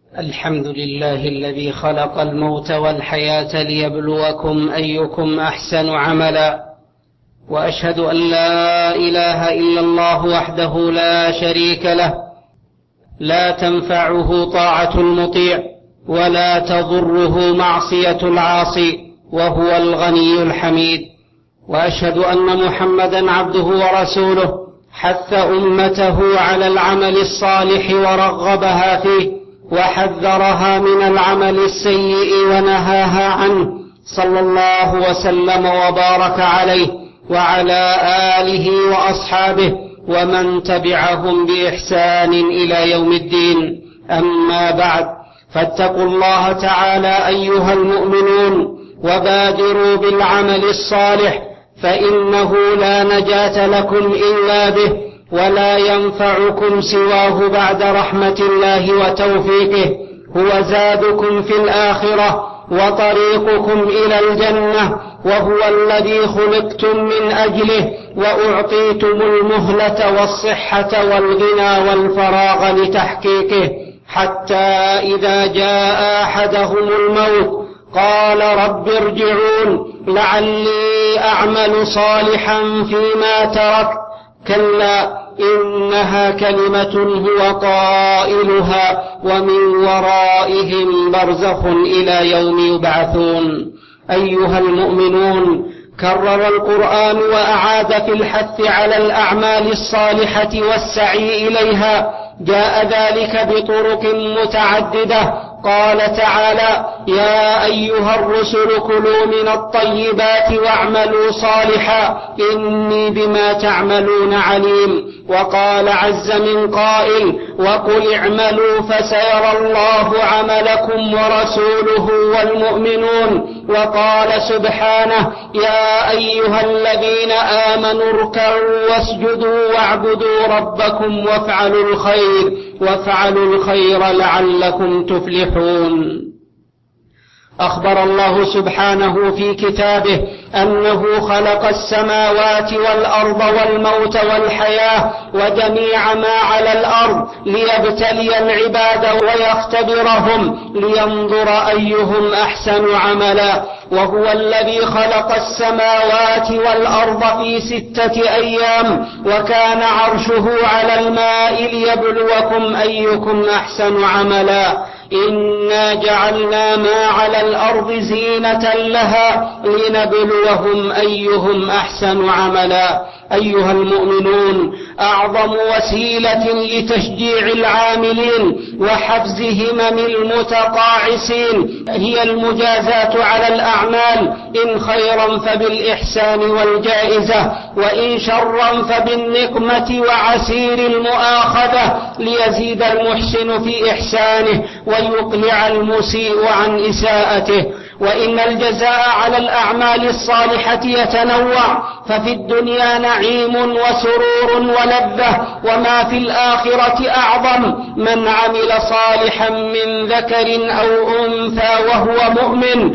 الحمد لله الذي خلق الموت والحياة ليبلوكم أيكم أحسن عملا، وأشهد أن لا إله إلا الله وحده لا شريك له، لا تنفعه طاعة المطيع ولا تضره معصية العاصي، وهو الغني الحميد. وأشهد أن محمدا عبده ورسوله، حث أمته على العمل الصالح ورغبها فيه، وحذرها من العمل السيء ونهاها عنه، صلى الله وسلم وبارك عليه وعلى آله وأصحابه ومن تبعهم بإحسان إلى يوم الدين. أما بعد، فاتقوا الله تعالى أيها المؤمنون، وبادروا بالعمل الصالح، فإنه لا نجاة لكم إلا به، ولا ينفعكم سواه بعد رحمة الله وتوفيقه. هو زادكم في الآخرة وطريقكم إلى الجنة، وهو الذي خلقتم من أجله، وأعطيتم المهلة والصحة والغنى والفراغ لتحقيقه، حتى إذا جاء أحدهم الموت قال رب ارجعون لعلي أعمل صالحا فيما تركت، كلا إنها كلمة هو قائلها ومن ورائهم برزخ إلى يوم يبعثون. أيها المؤمنون، كرر القرآن وأعاد في الحث على الأعمال الصالحة والسعي إليها، جاء ذلك بطرق متعددة. قال تعالى: يا أيها الرسل كلوا من الطيبات واعملوا صالحا إني بما تعملون عليم. وقال عز من قائل: وقل اعملوا فسيرى الله عملكم ورسوله والمؤمنون. وقال سبحانه: يا أيها الذين آمنوا اركعوا واسجدوا واعبدوا ربكم وافعلوا الخير لعلكم تفلحون. أخبر الله سبحانه في كتابه أنه خلق السماوات والأرض والموت والحياة وجميع ما على الأرض ليبتلي العباد ويختبرهم لينظر أيهم أحسن عملا. وهو الذي خلق السماوات والأرض في 6 أيام، وكان عرشه على الماء ليبلوكم أيكم أحسن عملا. إنا جعلنا ما على الأرض زينة لها لنبلوهم أيهم أحسن عملا. أيها المؤمنون، أعظم وسيلة لتشجيع العاملين وحفز همم المتقاعسين هي المجازاة على الأعمال، إن خيرا فبالإحسان والجائزة، وإن شرا فبالنقمة وعسير المؤاخذة، ليزيد المحسن في إحسانه ويقلع المسيء عن إساءته. وإن الجزاء على الأعمال الصالحة يتنوع، ففي الدنيا نعيم وسرور ولذة، وما في الآخرة أعظم. من عمل صالحا من ذكر أو أنثى وهو مؤمن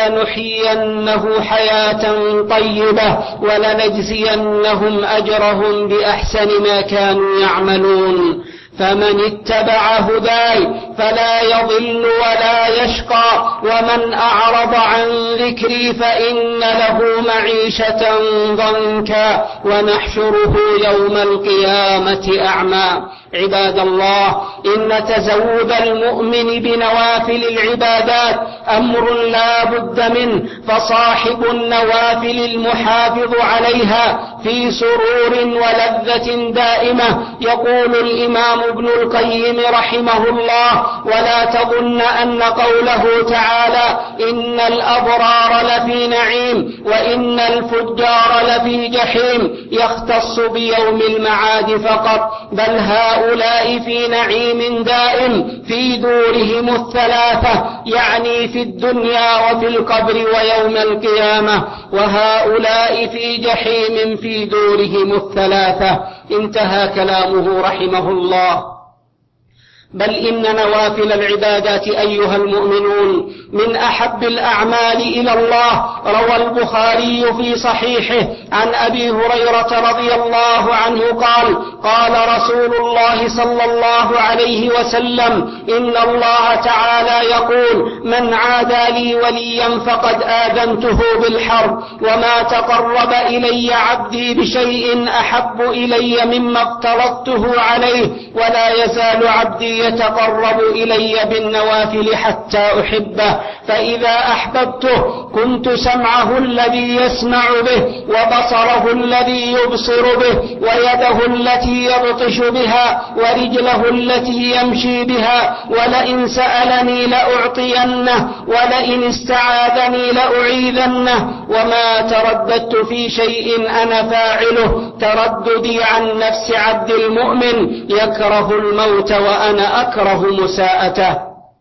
فلنحيينه حياة طيبة ولنجزينهم أجرهم بأحسن ما كانوا يعملون. فمن اتبع هداي فلا يضل ولا يشقى، ومن أعرض عن ذكري فإن له معيشة ضنكا ونحشره يوم القيامة أعمى. عباد الله، إن تزود المؤمن بنوافل العبادات أمر لا بد منه، فصاحب النوافل المحافظ عليها في سرور ولذة دائمة. يقول الإمام ابن القيم رحمه الله: ولا تظن أن قوله تعالى إن الأبرار لفي نعيم وإن الفجار لفي جحيم يختص بيوم المعاد فقط، بل هؤلاء في نعيم دائم في دورهم 3، يعني في الدنيا وفي القبر ويوم القيامة، وهؤلاء في جحيم في دورهم 3. انتهى كلامه رحمه الله. بل إن نوافل العبادات أيها المؤمنون من أحب الأعمال إلى الله. روى البخاري في صحيحه عن أبي هريرة رضي الله عنه قال: قال رسول الله صلى الله عليه وسلم: إن الله تعالى يقول: من عادى لي وليا فقد آذنته بالحرب، وما تقرب إلي عبدي بشيء أحب إلي مما افترضته عليه، ولا يزال عبدي يتقرب إلي بالنوافل حتى أحبه، فإذا أحببته كنت سمعه الذي يسمع به، وبصره الذي يبصر به، ويده التي يبطش بها، ورجله التي يمشي بها، ولئن سألني لأعطينه، ولئن استعاذني لأعيذنه، وما ترددت في شيء أنا فاعله ترددي عن نفس عبد المؤمن يكره الموت وأنا أكره مساءته.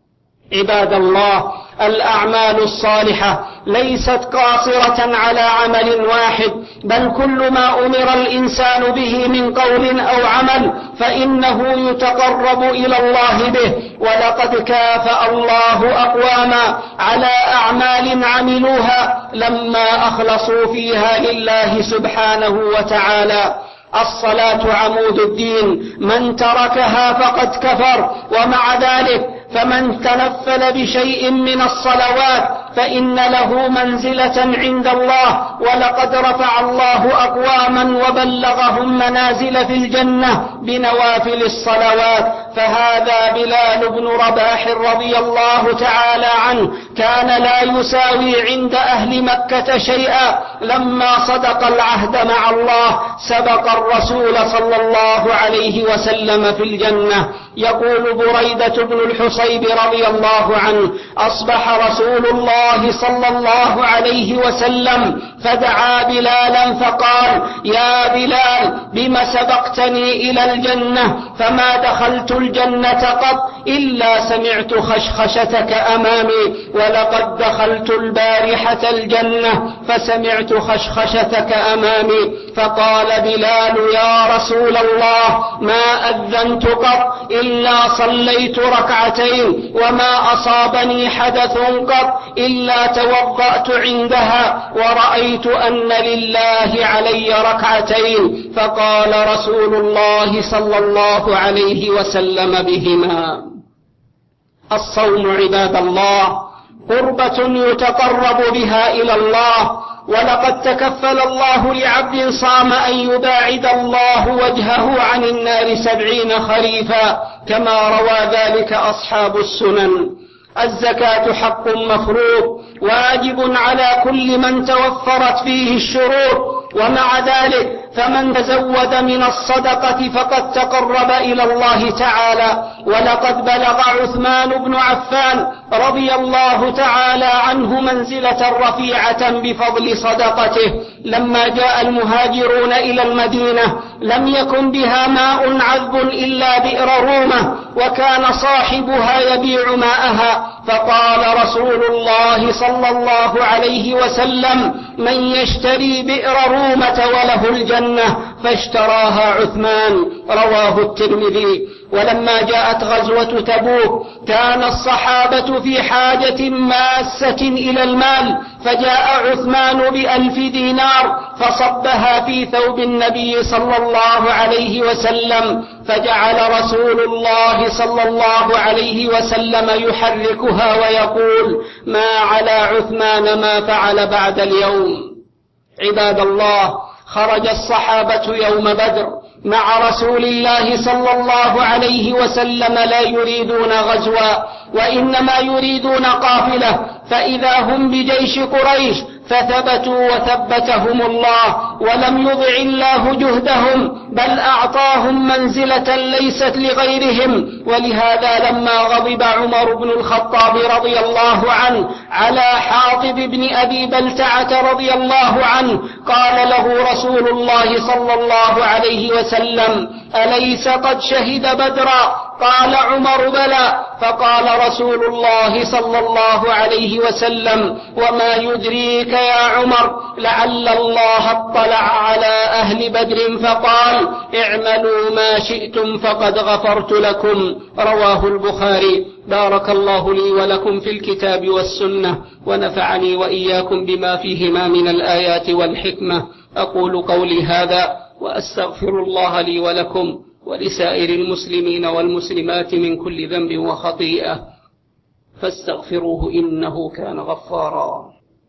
عباد الله، الأعمال الصالحة ليست قاصرة على عمل واحد، بل كل ما أمر الإنسان به من قول أو عمل فإنه يتقرب إلى الله به. ولقد كافأ الله أقواما على أعمال عملوها لما أخلصوا فيها لله سبحانه وتعالى. الصلاة عمود الدين، من تركها فقد كفر. ومع ذلك فمن تنفل بشيء من الصلوات فإن له منزلة عند الله، ولقد رفع الله أقواما وبلغهم منازل في الجنة بنوافل الصلوات. فهذا بلال بن رباح رضي الله تعالى عنه كان لا يساوي عند أهل مكة شيئا، لما صدق العهد مع الله سبق الرسول صلى الله عليه وسلم في الجنة. يقول بريدة بن الحصيب رضي الله عنه: أصبح رسول الله صلى الله عليه وسلم فدعا بلالا فقال: يا بلال، بم سبقتني إلى الجنة؟ فما دخلت الجنة قط إلا سمعت خشخشتك أمامي، ولقد دخلت البارحة الجنة فسمعت خشخشتك أمامي. فقال بلال: يا رسول الله، ما أذنت قط إلا صليت ركعتين، وما أصابني حدث قط إلا توضأت عندها، ورأيت أن لله علي ركعتين. فقال رسول الله صلى الله عليه وسلم بهما. الصوم عباد الله قربة يتقرب بها إلى الله، ولقد تكفل الله لعبد صام أن يباعد الله وجهه عن النار 70 خريفا، كما روى ذلك أصحاب السنن. الزكاة حق مفروض واجب على كل من توفرت فيه الشروط، ومع ذلك فمن تزود من الصدقة فقد تقرب إلى الله تعالى. ولقد بلغ عثمان بن عفان رضي الله تعالى عنه منزلة رفيعة بفضل صدقته. لما جاء المهاجرون إلى المدينة لم يكن بها ماء عذب إلا بئر رومة، وكان صاحبها يبيع ماءها، فقال رسول الله صلى الله عليه وسلم: من يشتري بئر رومة وله الجنة؟ فاشتراها عثمان. رواه الترمذي. ولما جاءت غزوة تبوك كان الصحابة في حاجة ماسة إلى المال، فجاء عثمان ب1000 دينار فصبها في ثوب النبي صلى الله عليه وسلم، فجعل رسول الله صلى الله عليه وسلم يحركها ويقول: ما على عثمان ما فعل بعد اليوم. عباد الله، خرج الصحابة يوم بدر مع رسول الله صلى الله عليه وسلم لا يريدون غزوا، وإنما يريدون قافلة، فإذا هم بجيش قريش فثبتوا وثبتهم الله، ولم يضع الله جهدهم، بل أعطاهم منزلة ليست لغيرهم. ولهذا لما غضب عمر بن الخطاب رضي الله عنه على حاطب بن أبي بلتعة رضي الله عنه قال له رسول الله صلى الله عليه وسلم: أليس قد شهد بدرا؟ قال عمر: بلى. فقال رسول الله صلى الله عليه وسلم: وما يدريك يا عمر لعل الله اطلع اطلع على أهل بدر فقال: اعملوا ما شئتم فقد غفرت لكم. رواه البخاري. بارك الله لي ولكم في الكتاب والسنة، ونفعني وإياكم بما فيهما من الآيات والحكمة. أقول قولي هذا وأستغفر الله لي ولكم ولسائر المسلمين والمسلمات من كل ذنب وخطيئة، فاستغفروه إنه كان غفارا.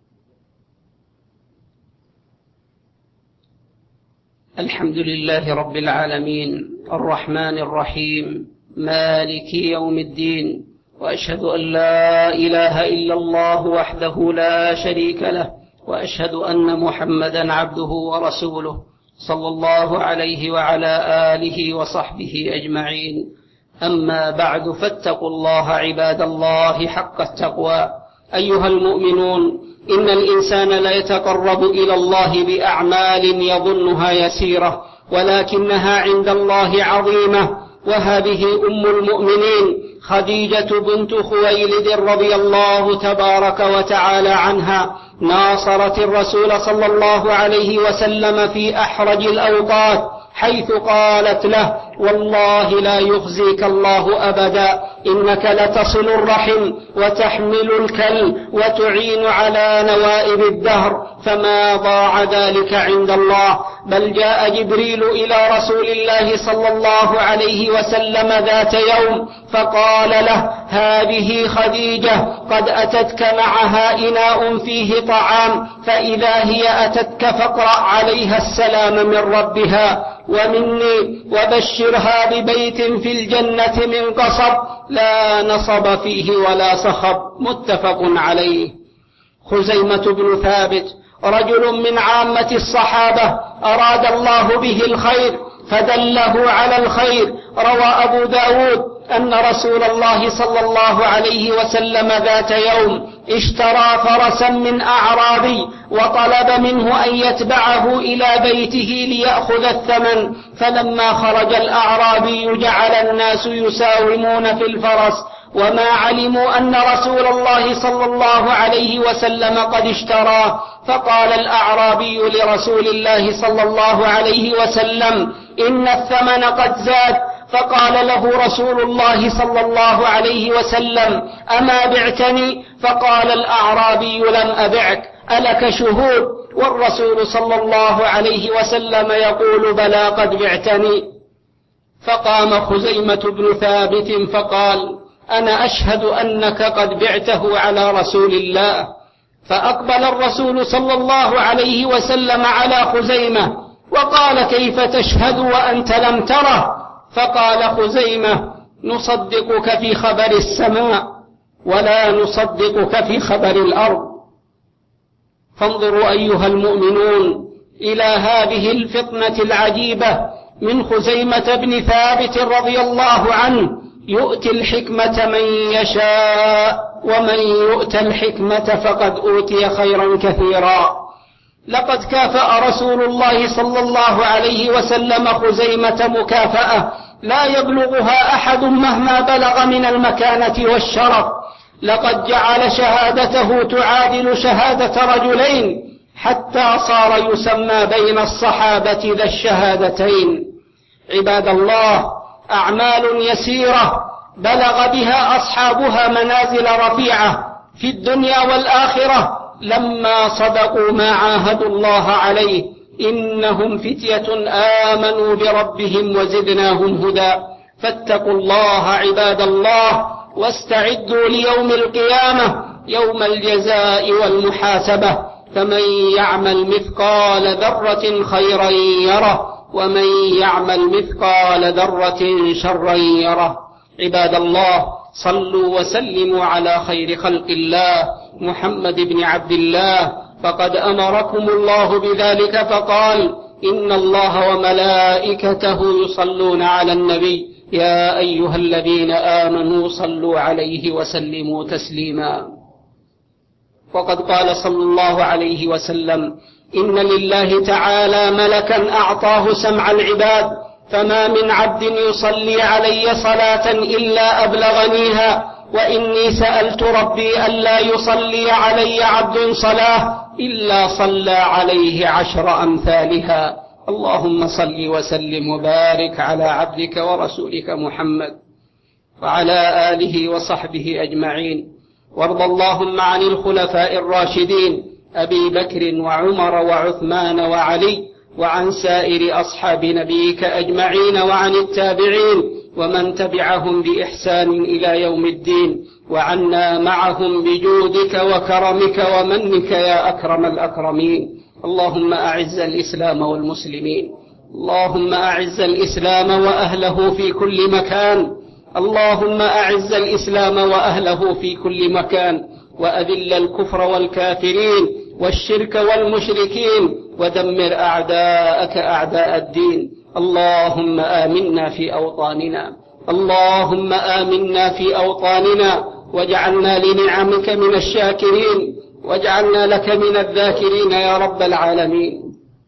الحمد لله رب العالمين، الرحمن الرحيم، مالك يوم الدين، وأشهد أن لا إله إلا الله وحده لا شريك له، وأشهد أن محمدا عبده ورسوله صلى الله عليه وعلى آله وصحبه أجمعين. أما بعد، فاتقوا الله عباد الله حق التقوى. أيها المؤمنون، إن الإنسان لا يتقرب إلى الله بأعمال يظنها يسيرة، ولكنها عند الله عظيمة. وهذه أم المؤمنين خديجة بنت خويلد رضي الله تبارك وتعالى عنها ناصرت الرسول صلى الله عليه وسلم في أحرج الأوقات، حيث قالت له: والله لا يخزيك الله أبدا، إنك لتصل الرحم وتحمل الكل وتعين على نوائب الدهر، فما ضاع ذلك عند الله. بل جاء جبريل إلى رسول الله صلى الله عليه وسلم ذات يوم فقال له: هذه خديجة قد أتتك معها إناء فيه طعام، فإذا هي أتتك فاقرأ عليها السلام من ربها ومني، وبشرها ببيت في الجنة من قصب لا نصب فيه ولا صخب. متفق عليه. خزيمة بن ثابت رجل من عامة الصحابة أراد الله به الخير فدله على الخير. روى أبو داود أن رسول الله صلى الله عليه وسلم ذات يوم اشترى فرسا من أعرابي وطلب منه أن يتبعه إلى بيته ليأخذ الثمن، فلما خرج الأعرابي جعل الناس يساومون في الفرس، وما علموا أن رسول الله صلى الله عليه وسلم قد اشتراه. فقال الأعرابي لرسول الله صلى الله عليه وسلم: إن الثمن قد زاد. فقال له رسول الله صلى الله عليه وسلم: أما بعتني؟ فقال الأعرابي: لم أبعك، ألك شهود؟ والرسول صلى الله عليه وسلم يقول: بلى قد بعتني. فقام خزيمة بن ثابت فقال: أنا أشهد أنك قد بعته على رسول الله. فأقبل الرسول صلى الله عليه وسلم على خزيمة وقال: كيف تشهد وأنت لم تره؟ فقال خزيمة: نصدقك في خبر السماء ولا نصدقك في خبر الأرض. فانظروا أيها المؤمنون إلى هذه الفطنة العجيبة من خزيمة بن ثابت رضي الله عنه، يؤتي الحكمة من يشاء، ومن يؤت الحكمة فقد أوتي خيرا كثيرا. لقد كافأ رسول الله صلى الله عليه وسلم خزيمة مكافأة لا يبلغها أحد مهما بلغ من المكانة والشرف. لقد جعل شهادته تعادل شهادة رجلين، حتى صار يسمى بين الصحابة ذا الشهادتين. عباد الله، أعمال يسيرة بلغ بها أصحابها منازل رفيعة في الدنيا والآخرة لما صدقوا ما عاهدوا الله عليه. إنهم فتية آمنوا بربهم وزدناهم هدى. فاتقوا الله عباد الله، واستعدوا ليوم القيامة، يوم الجزاء والمحاسبة. فمن يعمل مثقال ذرة خيرا يره، ومن يعمل مثقال ذرة شرا يره. عباد الله، صلوا وسلموا على خير خلق الله محمد بن عبد الله، فقد أمركم الله بذلك فقال: إن الله وملائكته يصلون على النبي، يا أيها الذين آمنوا صلوا عليه وسلموا تسليما. وقد قال صلى الله عليه وسلم: إن لله تعالى ملكا أعطاه سمع العباد فما من عبد يصلي علي صلاة إلا أبلغنيها، وإني سألت ربي ألا يصلي علي عبد صلاة إلا صلى عليه 10 أمثالها. اللهم صل وسلم وبارك على عبدك ورسولك محمد وعلى آله وصحبه أجمعين. وارض اللهم عن الخلفاء الراشدين أبي بكر وعمر وعثمان وعلي، وعن سائر أصحاب نبيك أجمعين، وعن التابعين ومن تبعهم بإحسان إلى يوم الدين، وعنا معهم بجودك وكرمك ومنك يا أكرم الأكرمين. اللهم أعز الإسلام والمسلمين، اللهم أعز الإسلام وأهله في كل مكان، اللهم أعز الإسلام وأهله في كل مكان، وأذل الكفر والكافرين والشرك والمشركين، ودمر أعداءك أعداء الدين. اللهم آمنا في أوطاننا، اللهم آمنا في أوطاننا، واجعلنا لنعمك من الشاكرين، واجعلنا لك من الذاكرين يا رب العالمين.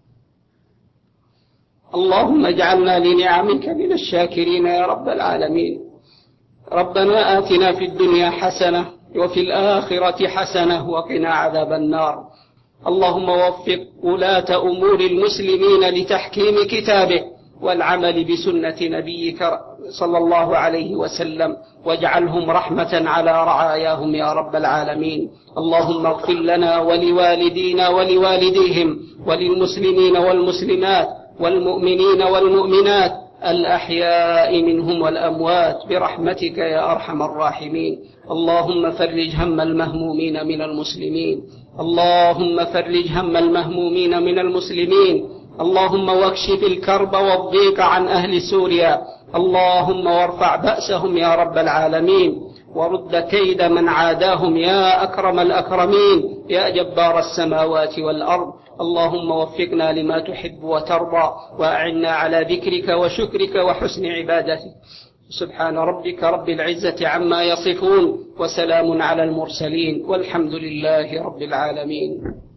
اللهم اجعلنا لنعمك من الشاكرين يا رب العالمين. ربنا آتنا في الدنيا حسنة وفي الآخرة حسنة وقنا عذاب النار. اللهم وفق ولاة أمور المسلمين لتحكيم كتابه والعمل بسنة نبيك صلى الله عليه وسلم، واجعلهم رحمة على رعاياهم يا رب العالمين. اللهم اغفر لنا ولوالدينا ولوالديهم وللمسلمين والمسلمات والمؤمنين والمؤمنات الأحياء منهم والأموات برحمتك يا أرحم الراحمين. اللهم فرج هم المهمومين من المسلمين، اللهم فرج هم المهمومين من المسلمين. اللهم واكشف الكرب والضيق عن أهل سوريا، اللهم وارفع بأسهم يا رب العالمين، ورد كيد من عاداهم يا أكرم الأكرمين يا جبار السماوات والأرض. اللهم وفقنا لما تحب وترضى، وأعنا على ذكرك وشكرك وحسن عبادتك. سبحان ربك رب العزة عما يصفون، وسلام على المرسلين، والحمد لله رب العالمين.